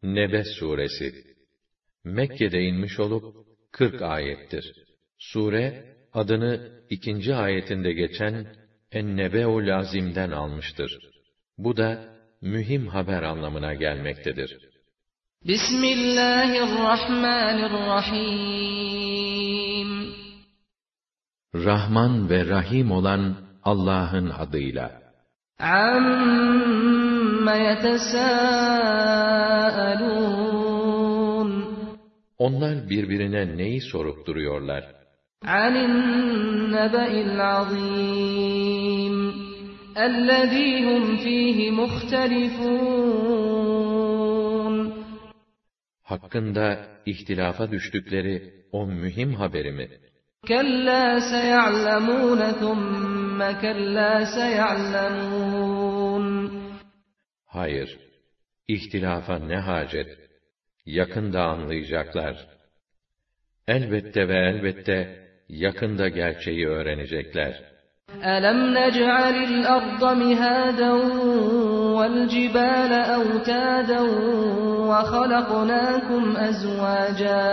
Nebe suresi Mekke'de inmiş olup 40 ayettir. Sure adını 2. ayetinde geçen En-Nebe'ul Azim'den almıştır. Bu da mühim haber anlamına gelmektedir. Bismillahirrahmanirrahim. Rahman ve Rahim olan Allah'ın adıyla. Amma yetesâelûn. Onlar birbirine neyi sorup duruyorlar? Anin nebe'il azîm. Ellezî hum fîhî muhtelifûn. Hakkında ihtilafa düştükleri o mühim haberi mi? Kellâ seya'lemûne thumme kellâ seya'lemûn. Hayır, ihtilafa ne hacet? Yakında anlayacaklar. Elbette ve elbette yakında gerçeği öğrenecekler. Elem nec'alil arda mihâden vel cibâle evtâden ve halaknâkum ezvâcâ.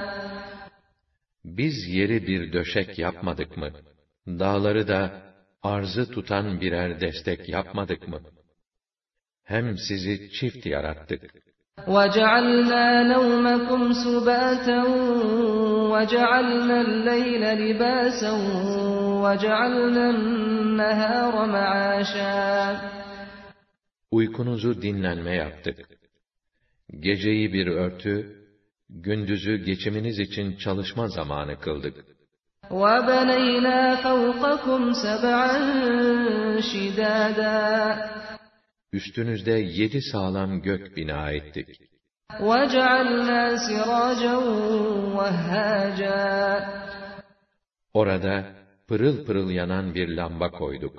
Biz yeri bir döşek yapmadık mı? Dağları da arzı tutan birer destek yapmadık mı? Hem sizi çift yarattık. وَجَعَلْنَا نَوْمَكُمْ سُبَاتًا وَجَعَلْنَا اللَّيْلَ لِبَاسًا وَجَعَلْنَا النَّهَارَ مَعَاشًا. Uykunuzu dinlenme yaptık. Geceyi bir örtü, gündüzü geçiminiz için çalışma zamanı kıldık. وَبَنَيْنَا فَوْقَكُمْ سَبْعًا شِدَادًا. Üstünüzde 7 sağlam gök bina ettik. وَجَعَلْنَا سِرَاجًا وَهَّاجًا. Orada pırıl pırıl yanan bir lamba koyduk.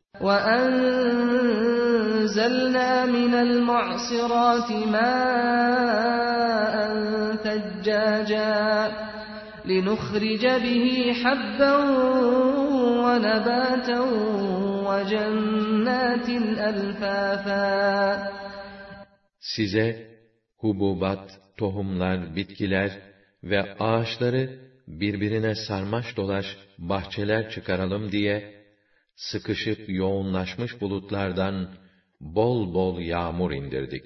وَأَنزَلْنَا مِنَ الْمُعْصِرَاتِ مَاءً ثَجَّاجًا لِنُخْرِجَ بِهِ حَبًّا وَنَبَاتًا وَجَنَّاتٍ أَلْفَافًا. Size hububat, tohumlar, bitkiler ve ağaçları birbirine sarmaş dolaş bahçeler çıkaralım diye sıkışıp yoğunlaşmış bulutlardan bol bol yağmur indirdik.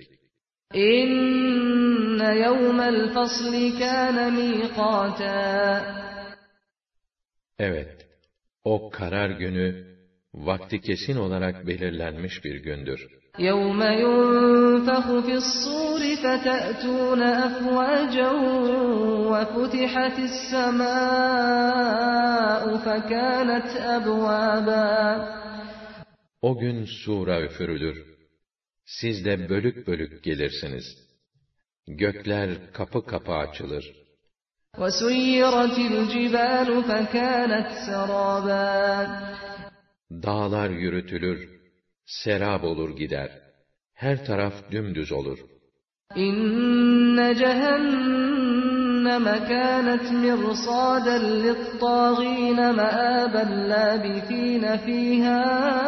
İnne yevmel fasli kâne mîkâtâ. Evet, o karar günü vakti kesin olarak belirlenmiş bir gündür. يَوْمَ يُنْفَخُ فِي الصُّورِ فَتَأْتُونَ أَفْوَاجًا وَفُتِحَتِ السَّمَاءُ فَكَانَتْ أَبْوَابًا. O gün sura üfürülür. Siz de bölük bölük gelirsiniz. Gökler kapı kapı açılır. وَسُيِّرَتِ الْجِبَالُ فَكَانَتْ سَرَابًا. Dağlar yürütülür. Serab olur gider. Her taraf dümdüz olur. İnne cehenneme kânet mirsâden lit-tâgîne meâben lâbithîne fîhâ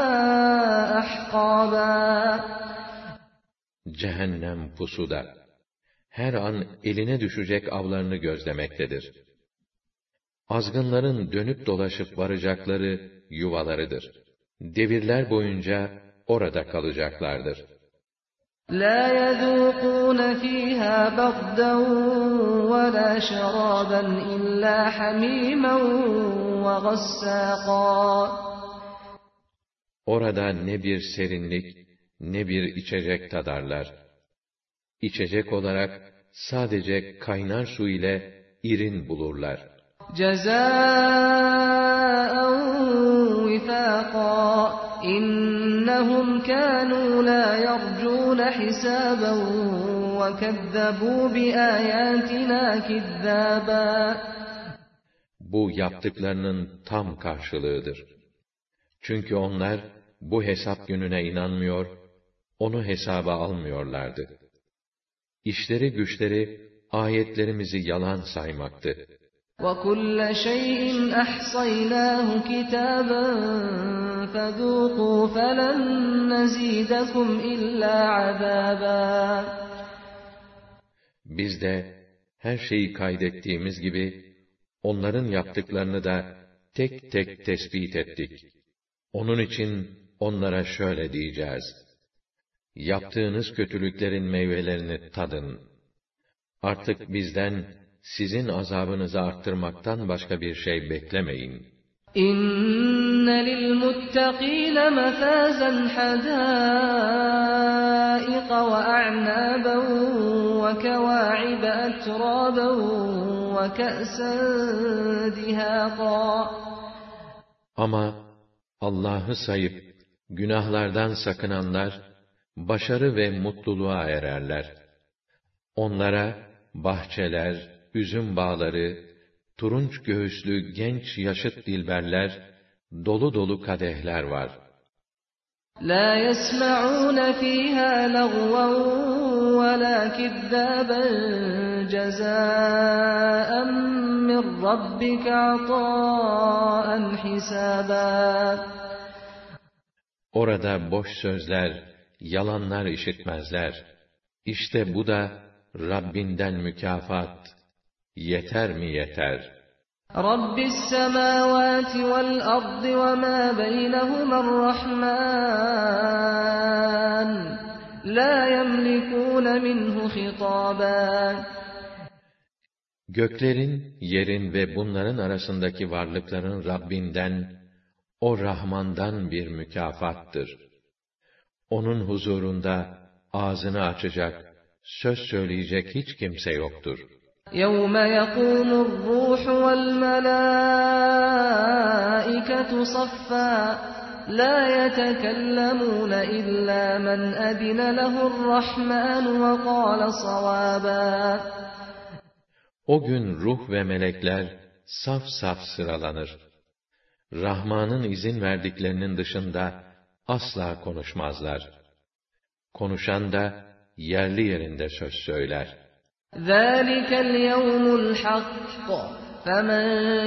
ahqâbâ. Cehennem pusuda. Her an eline düşecek avlarını gözlemektedir. Azgınların dönüp dolaşıp varacakları yuvalarıdır. Devirler boyunca orada kalacaklardır. لَا يَذُوقُونَ فِيهَا بَرْدًا وَلَا شَرَابًا إِلَّا حَمِيمًا وَغَسَّاقًا. Orada ne bir serinlik, ne bir içecek tadarlar. İçecek olarak sadece kaynar su ile irin bulurlar. جَزَاءً وِفَاقًا إِنَّهُمْ كَانُوا لَا يَرْجُونَ حِسَابًا وَكَذَّبُوا بِآيَاتِنَا كِذَّابًا. Bu yaptıklarının tam karşılığıdır. Çünkü onlar bu hesap gününe inanmıyor, onu hesaba almıyorlardı. İşleri güçleri ayetlerimizi yalan saymaktı. وَكُلَّ شَيْءٍ أَحْصَيْنَاهُ كِتَابًا فَذُوقُوا فَلَن نَّزِيدَكُمْ إِلَّا عَذَابًا. Biz de her şeyi kaydettiğimiz gibi, onların yaptıklarını da tek tek tespit ettik. Onun için onlara şöyle diyeceğiz: yaptığınız kötülüklerin meyvelerini tadın. Artık bizden sizin azabınızı arttırmaktan başka bir şey beklemeyin. İnne lilmuttakîne mefâzen hadâiqa ve a'nâben ve kewâ'ibe etrâben ve ke'sen dihâqa. Ama Allah'ı sayıp günahlardan sakınanlar başarı ve mutluluğa ererler. Onlara bahçeler, üzüm bağları, turunç göğüslü genç yaşıt dilberler, dolu dolu kadehler var. لَا يَسْمَعُونَ فِيهَا لَغْوًا وَلَا كِذَّابًا جَزَاءً مِّن رَّبِّكَ عَطَاءً حِسَابًا. Orada boş sözler, yalanlar işitmezler. İşte bu da Rabbinden mükafat. Yeter mi yeter? رَبِّ السَّمَاوَاتِ وَالْأَرْضِ وَمَا بَيْنَهُمَا الرَّحْمَٰنُ لَا يَمْلِكُونَ مِنْهُ خِطَابًا. Göklerin, yerin ve bunların arasındaki varlıkların Rabbinden, o Rahman'dan bir mükafattır. Onun huzurunda ağzını açacak, söz söyleyecek hiç kimse yoktur. يَوْمَ يَقُومُ الرُّوحُ وَالْمَلَائِكَةُ صَفًّا لَا يَتَكَلَّمُونَ إِلَّا مَنْ أَذِنَ لَهُ الرَّحْمَٰنُ وَقَالَ صَوَابًا. O gün ruh ve melekler saf saf sıralanır. Rahman'ın izin verdiklerinin dışında asla konuşmazlar. Konuşan da yerli yerinde söz söyler. ذَٰلِكَ الْيَوْمُ الْحَقُّ فَمَنْ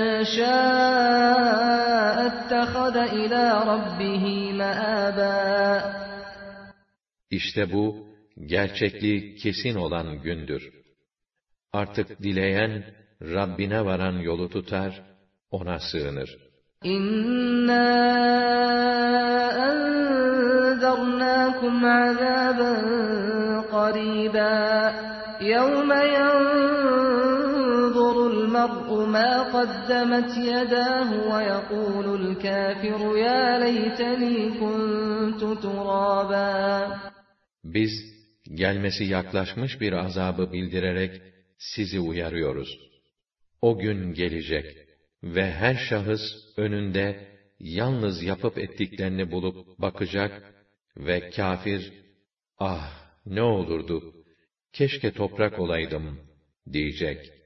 شَاءَ اتَّخَذَ إِلَى رَبِّهِ مَآبًا. İşte bu, gerçekliği kesin olan gündür. Artık dileyen, Rabbine varan yolu tutar, ona sığınır. İnna enzernakum azaben qariba yevme yanzurul mer'u ma qaddemet yedahu ve yekulul kafiru ya leyteni kuntu turaba. Biz, gelmesi yaklaşmış bir azabı bildirerek sizi uyarıyoruz. O gün gelecek ve her şahıs önünde yalnız yapıp ettiklerini bulup bakacak ve kafir, ah ne olurdu, keşke toprak olaydım diyecek.